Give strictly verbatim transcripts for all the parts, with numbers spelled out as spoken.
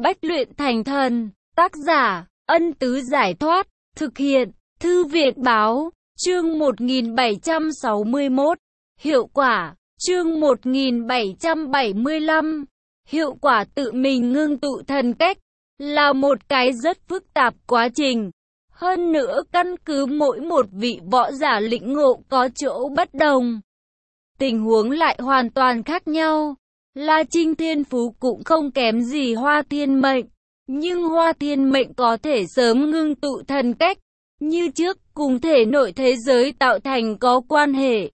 Bách luyện thành thần. Tác giả, Ân Tứ Giải Thoát. Thực hiện, Thư viện Báo. Chương một nghìn bảy trăm sáu mươi mốt. Hiệu quả. Chương một nghìn bảy trăm bảy mươi lăm. Hiệu quả tự mình ngưng tụ thần cách là một cái rất phức tạp quá trình. Hơn nữa căn cứ mỗi một vị võ giả lĩnh ngộ có chỗ bất đồng. Tình huống lại hoàn toàn khác nhau. La Trinh thiên phú cũng không kém gì Hoa Thiên Mệnh. Nhưng Hoa Thiên Mệnh có thể sớm ngưng tụ thần cách. Như trước, cùng thể nội thế giới tạo thành có quan hệ.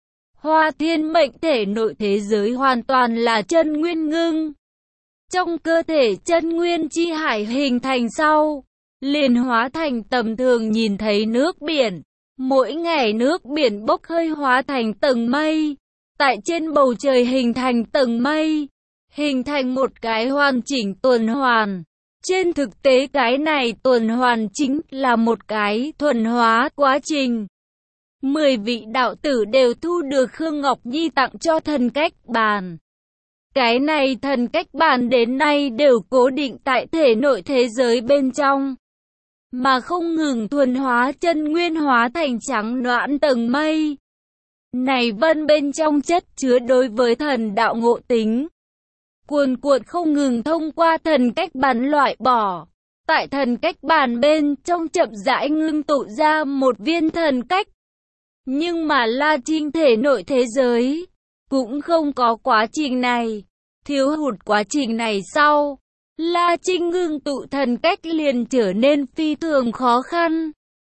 Hoa Thiên Mệnh thể nội thế giới hoàn toàn là chân nguyên ngưng. Trong cơ thể chân nguyên chi hải hình thành sau, liền hóa thành tầm thường nhìn thấy nước biển. Mỗi ngày nước biển bốc hơi hóa thành tầng mây. Tại trên bầu trời hình thành tầng mây, hình thành một cái hoàn chỉnh tuần hoàn. Trên thực tế cái này tuần hoàn chính là một cái thuần hóa quá trình. Mười vị đạo tử đều thu được Khương Ngọc Nhi tặng cho thần cách bàn. Cái này thần cách bàn đến nay đều cố định tại thể nội thế giới bên trong, mà không ngừng thuần hóa chân nguyên hóa thành trắng noãn tầng mây. Này vân bên trong chất chứa đối với thần đạo ngộ tính. Cuồn cuộn không ngừng thông qua thần cách bàn loại bỏ. Tại thần cách bàn bên trong chậm rãi ngưng tụ ra một viên thần cách. Nhưng mà La Trinh thể nội thế giới cũng không có quá trình này. Thiếu hụt quá trình này sau, La Trinh ngưng tụ thần cách liền trở nên phi thường khó khăn.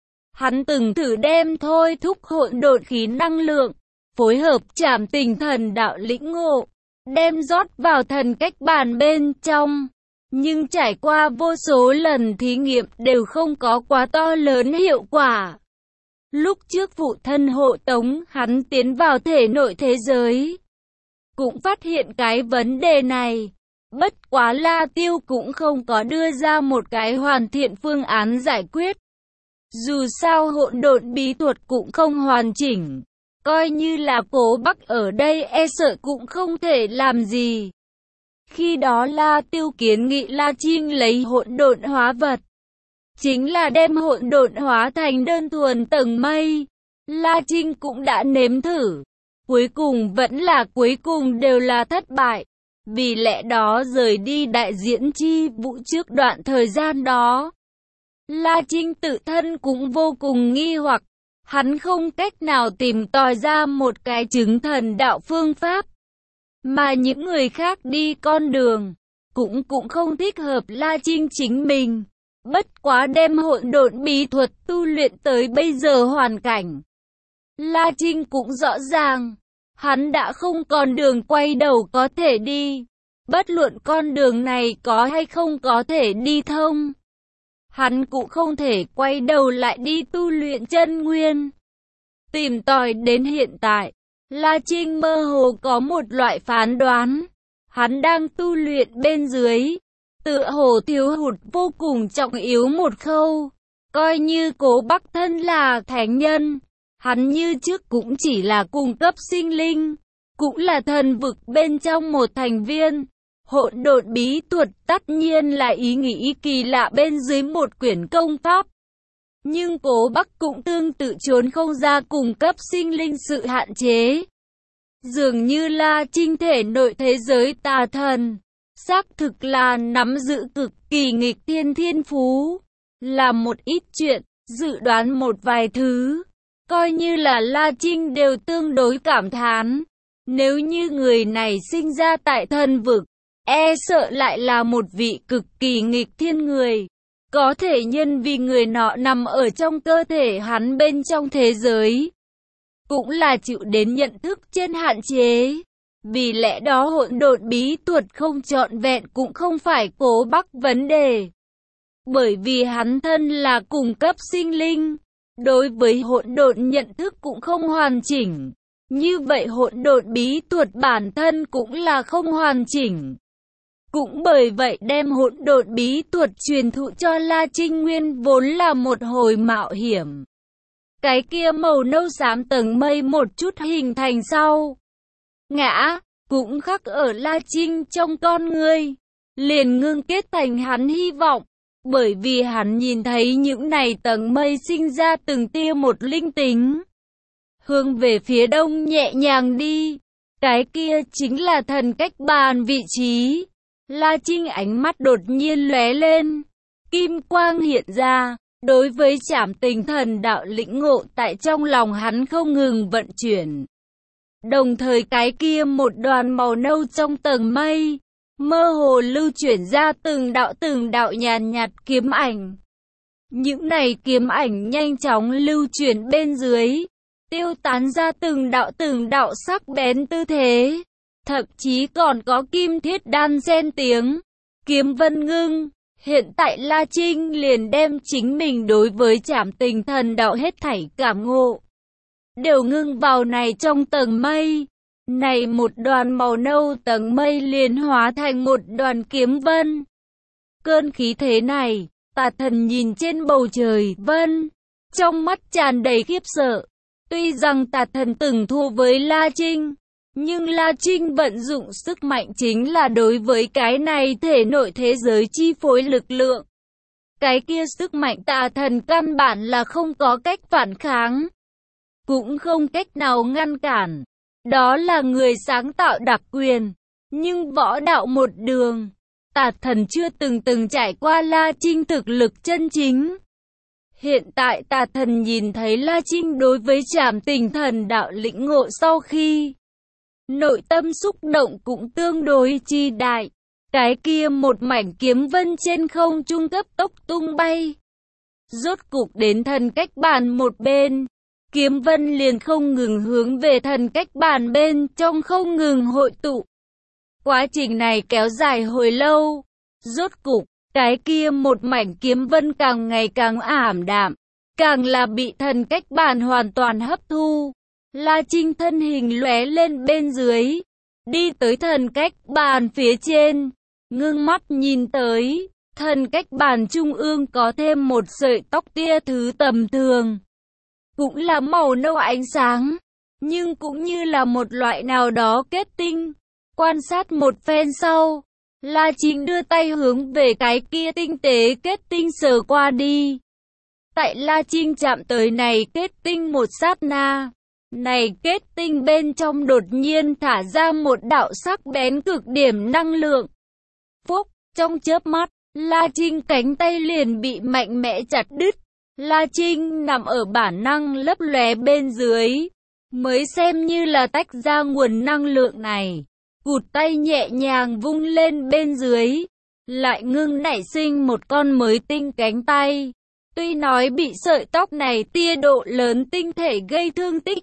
Hắn từng thử đem thôi thúc hỗn độn khí năng lượng, phối hợp trảm tình thần đạo lĩnh ngộ, đem rót vào thần cách bàn bên trong. Nhưng trải qua vô số lần thí nghiệm đều không có quá to lớn hiệu quả. Lúc trước phụ thân hộ tống hắn tiến vào thể nội thế giới, cũng phát hiện cái vấn đề này. Bất quá La Tiêu cũng không có đưa ra một cái hoàn thiện phương án giải quyết. Dù sao hỗn độn bí thuật cũng không hoàn chỉnh, coi như là Cố Bắc ở đây e sợ cũng không thể làm gì. Khi đó La Tiêu kiến nghị La Trinh lấy hỗn độn hóa vật, chính là đem hỗn độn hóa thành đơn thuần tầng mây. La Trinh cũng đã nếm thử, cuối cùng vẫn là cuối cùng đều là thất bại. Vì lẽ đó rời đi đại diễn chi vũ trước đoạn thời gian đó, La Trinh tự thân cũng vô cùng nghi hoặc. Hắn không cách nào tìm tòi ra một cái chứng thần đạo phương pháp, mà những người khác đi con đường cũng cũng không thích hợp La Trinh chính mình. Bất quá đem hỗn độn bí thuật tu luyện tới bây giờ hoàn cảnh, La Trinh cũng rõ ràng, hắn đã không còn đường quay đầu có thể đi. Bất luận con đường này có hay không có thể đi thông, hắn cũng không thể quay đầu lại đi tu luyện chân nguyên. Tìm tòi đến hiện tại, La Trinh mơ hồ có một loại phán đoán. Hắn đang tu luyện bên dưới, tựa hồ thiếu hụt vô cùng trọng yếu một khâu. Coi như Cố Bắc thân là thánh nhân, hắn như trước cũng chỉ là cung cấp sinh linh, cũng là thần vực bên trong một thành viên. Hỗn độn bí thuật tất nhiên là ý nghĩ kỳ lạ bên dưới một quyển công pháp. Nhưng Cố Bắc cũng tương tự trốn không ra cung cấp sinh linh sự hạn chế. Dường như La Trinh thể nội thế giới tà thần, xác thực là nắm giữ cực kỳ nghịch thiên thiên phú. Làm một ít chuyện, dự đoán một vài thứ, coi như là La Trinh đều tương đối cảm thán. Nếu như người này sinh ra tại thần vực, e sợ lại là một vị cực kỳ nghịch thiên người. Có thể nhân vì người nọ nằm ở trong cơ thể hắn bên trong thế giới, cũng là chịu đến nhận thức trên hạn chế. Vì lẽ đó hỗn độn bí thuật không trọn vẹn cũng không phải Cố Bắc vấn đề. Bởi vì hắn thân là cung cấp sinh linh, đối với hỗn độn nhận thức cũng không hoàn chỉnh. Như vậy hỗn độn bí thuật bản thân cũng là không hoàn chỉnh. Cũng bởi vậy đem hỗn độn bí thuật truyền thụ cho La Trinh nguyên vốn là một hồi mạo hiểm. Cái kia màu nâu xám tầng mây một chút hình thành sau, ngã, cũng khắc ở La Trinh trong con ngươi. liền ngưng kết thành hắn hy vọng. Bởi vì hắn nhìn thấy những này tầng mây sinh ra từng tia một linh tính. Hướng về phía đông nhẹ nhàng đi. Cái kia chính là thần cách bàn vị trí. La Trinh ánh mắt đột nhiên lóe lên. Kim quang hiện ra. Đối với trảm tình thần đạo lĩnh ngộ tại trong lòng hắn không ngừng vận chuyển. Đồng thời cái kia một đoàn màu nâu trong tầng mây. Mơ hồ lưu chuyển ra từng đạo từng đạo nhàn nhạt kiếm ảnh. Những này kiếm ảnh nhanh chóng lưu chuyển bên dưới. Tiêu tán ra từng đạo từng đạo sắc bén tư thế. Thậm chí còn có kim thiết đan xen tiếng. Kiếm vân ngưng. Hiện tại La Trinh liền đem chính mình đối với trảm tình thần đạo hết thảy cảm ngộ. Đều ngưng vào này trong tầng mây. Này một đoàn màu nâu tầng mây liền hóa thành một đoàn kiếm vân. Cơn khí thế này, Tà Thần nhìn trên bầu trời vân. Trong mắt tràn đầy khiếp sợ. Tuy rằng Tà Thần từng thua với La Trinh. Nhưng La Trinh vận dụng sức mạnh chính là đối với cái này thể nội thế giới chi phối lực lượng. Cái kia sức mạnh Tà Thần căn bản là không có cách phản kháng. Cũng không cách nào ngăn cản. Đó là người sáng tạo đặc quyền. Nhưng võ đạo một đường. Tà Thần chưa từng từng trải qua La Trinh thực lực chân chính. Hiện tại Tà Thần nhìn thấy La Trinh đối với trảm tình thần đạo lĩnh ngộ sau khi. Nội tâm xúc động cũng tương đối chi đại. Cái kia một mảnh kiếm vân trên không trung cấp tốc tung bay. Rốt cục đến thần cách bàn một bên. Kiếm vân liền không ngừng hướng về thần cách bàn bên trong không ngừng hội tụ. Quá trình này kéo dài hồi lâu. Rốt cục, cái kia một mảnh kiếm vân càng ngày càng ảm đạm. Càng là bị thần cách bàn hoàn toàn hấp thu. La Trinh thân hình lóe lên bên dưới. Đi tới thần cách bàn phía trên. Ngưng mắt nhìn tới. Thần cách bàn trung ương có thêm một sợi tóc tia thứ tầm thường. Cũng là màu nâu ánh sáng. Nhưng cũng như là một loại nào đó kết tinh. Quan sát một phen sau. La Trinh đưa tay hướng về cái kia tinh tế kết tinh sờ qua đi. Tại La Trinh chạm tới này kết tinh một sát na. Này kết tinh bên trong đột nhiên thả ra một đạo sắc bén cực điểm năng lượng. Phúc, trong chớp mắt, La Trinh cánh tay liền bị mạnh mẽ chặt đứt. La Trinh nằm ở bản năng lấp lóe bên dưới. Mới xem như là tách ra nguồn năng lượng này. Cụt tay nhẹ nhàng vung lên bên dưới. Lại ngưng nảy sinh một con mới tinh cánh tay. Tuy nói bị sợi tóc này tia độ lớn tinh thể gây thương tích.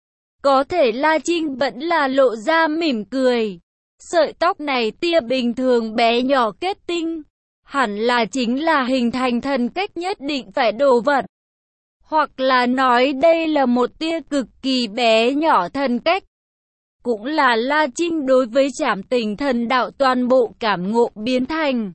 Có thể La Trinh vẫn là lộ ra mỉm cười. Sợi tóc này tia bình thường bé nhỏ kết tinh. Hẳn là chính là hình thành thần cách nhất định phải đồ vật. Hoặc là nói đây là một tia cực kỳ bé nhỏ thần cách. Cũng là La Trinh đối với trảm tình thần đạo toàn bộ cảm ngộ biến thành.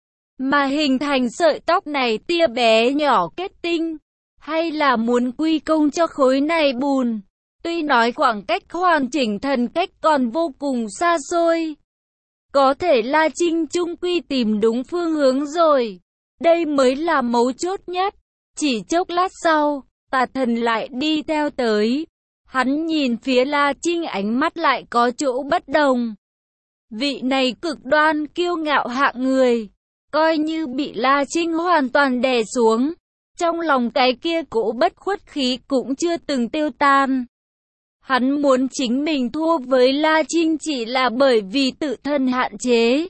Mà hình thành sợi tóc này tia bé nhỏ kết tinh. Hay là muốn quy công cho khối này bùn. Tuy nói khoảng cách hoàn chỉnh thần cách còn vô cùng xa xôi. Có thể La Trinh chung quy tìm đúng phương hướng rồi. Đây mới là mấu chốt nhất. Chỉ chốc lát sau, Tà Thần lại đi theo tới. Hắn nhìn phía La Trinh ánh mắt lại có chỗ bất đồng. Vị này cực đoan kiêu ngạo hạng người. Coi như bị La Trinh hoàn toàn đè xuống. Trong lòng cái kia cỗ bất khuất khí cũng chưa từng tiêu tan. Hắn muốn chính mình thua với La Trinh chỉ là bởi vì tự thân hạn chế.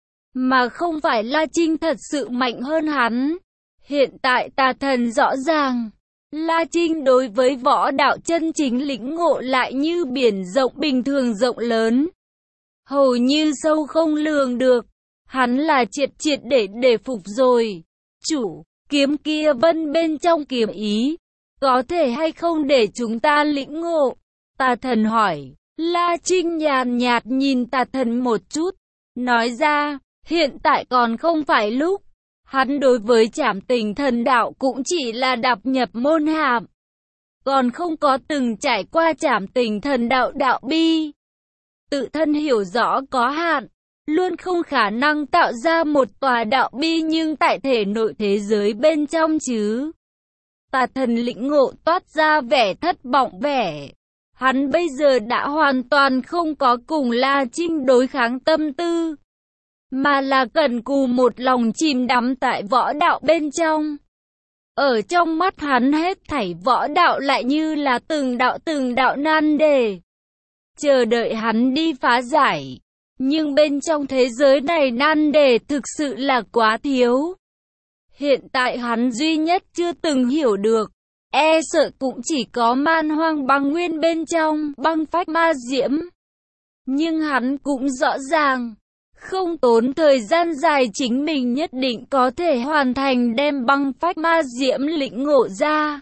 Mà không phải La Trinh thật sự mạnh hơn hắn. Hiện tại Tà Thần rõ ràng. La Trinh đối với võ đạo chân chính lĩnh ngộ lại như biển rộng bình thường rộng lớn. Hầu như sâu không lường được. Hắn là triệt triệt để để phục rồi. Chủ, kiếm kia vân bên trong kiếm ý. Có thể hay không để chúng ta lĩnh ngộ? Tà Thần hỏi. La Trinh nhàn nhạt nhìn Tà Thần một chút. Nói ra, hiện tại còn không phải lúc. Hắn đối với trảm tình thần đạo cũng chỉ là đạp nhập môn hàm. Còn không có từng trải qua trảm tình thần đạo đạo bi. Tự thân hiểu rõ có hạn. luôn không khả năng tạo ra một tòa đạo bi nhưng tại thể nội thế giới bên trong chứ. Tà thần lĩnh ngộ toát ra vẻ thất vọng vẻ. Hắn bây giờ đã hoàn toàn không có cùng La Trinh đối kháng tâm tư, mà là cần cù một lòng chìm đắm tại võ đạo bên trong. Ở trong mắt hắn hết thảy võ đạo lại như là từng đạo từng đạo nan đề, chờ đợi hắn đi phá giải. Nhưng bên trong thế giới này nan đề thực sự là quá thiếu. Hiện tại hắn duy nhất chưa từng hiểu được, e sợ cũng chỉ có man hoang băng nguyên bên trong băng phách ma diễm. Nhưng hắn cũng rõ ràng, không tốn thời gian dài chính mình nhất định có thể hoàn thành đem băng phách ma diễm lĩnh ngộ ra.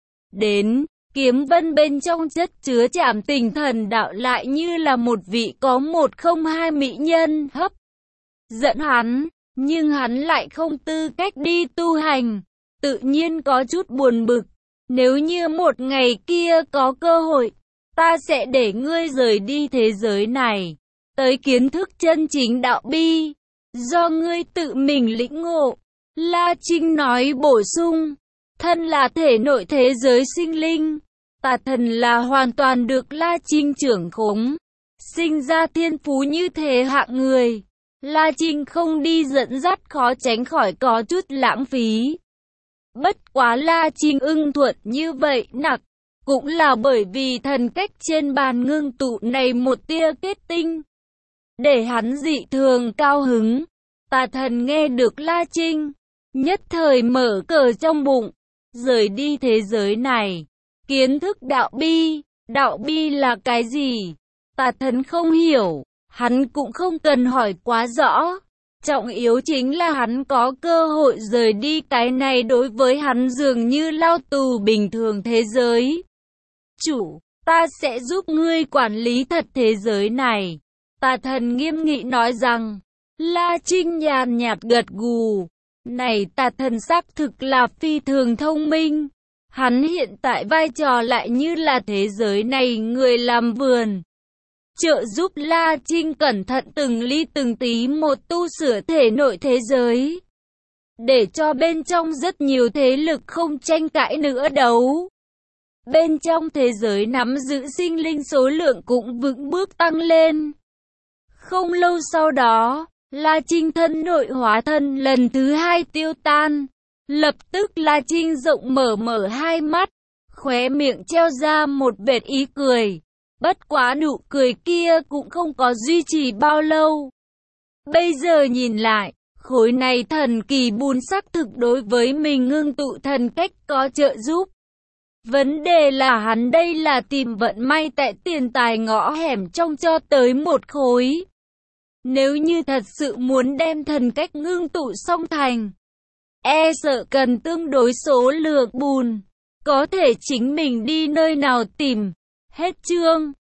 Đến, kiếm vân bên trong chất chứa trảm tình thần đạo lại như là một vị có một không hai mỹ nhân hấp dẫn hắn, nhưng hắn lại không tư cách đi tu hành, tự nhiên có chút buồn bực. Nếu như một ngày kia có cơ hội, ta sẽ để ngươi rời đi thế giới này, tới kiến thức chân chính đạo bi, do ngươi tự mình lĩnh ngộ. La Trinh nói bổ sung, thân là thể nội thế giới sinh linh, tà thần là hoàn toàn được La Trinh trưởng khống, sinh ra thiên phú như thế hạng người. La Trinh không đi dẫn dắt khó tránh khỏi có chút lãng phí. Bất quá La Trinh ưng thuận như vậy nặc, cũng là bởi vì thần cách trên bàn ngưng tụ này một tia kết tinh, để hắn dị thường cao hứng. Tà thần nghe được La Trinh, nhất thời mở cờ trong bụng, rời đi thế giới này, kiến thức đạo bi. Đạo bi là cái gì? Tà thần không hiểu, hắn cũng không cần hỏi quá rõ. Trọng yếu chính là hắn có cơ hội rời đi cái này đối với hắn dường như lao tù bình thường thế giới. Chủ, ta sẽ giúp ngươi quản lý thật thế giới này. Tà thần nghiêm nghị nói rằng. La Trinh nhàn nhạt gật gù. Này tà thần xác thực là phi thường thông minh. Hắn hiện tại vai trò lại như là thế giới này người làm vườn, trợ giúp La Trinh cẩn thận từng ly từng tí một tu sửa thể nội thế giới, để cho bên trong rất nhiều thế lực không tranh cãi nữa đấu. Bên trong thế giới nắm giữ sinh linh số lượng cũng vững bước tăng lên. Không lâu sau đó, La Trinh thân nội hóa thân lần thứ hai tiêu tan. Lập tức La Trinh rộng mở mở hai mắt, khóe miệng treo ra một vệt ý cười. Bất quá nụ cười kia cũng không có duy trì bao lâu. Bây giờ nhìn lại, khối này thần kỳ bùn sắc thực đối với mình ngưng tụ thần cách có trợ giúp. Vấn đề là hắn đây là tìm vận may tại tiền tài ngõ hẻm trong cho tới một khối. Nếu như thật sự muốn đem thần cách ngưng tụ xong thành, e sợ cần tương đối số lượng bùn, có thể chính mình đi nơi nào tìm. Hết chương.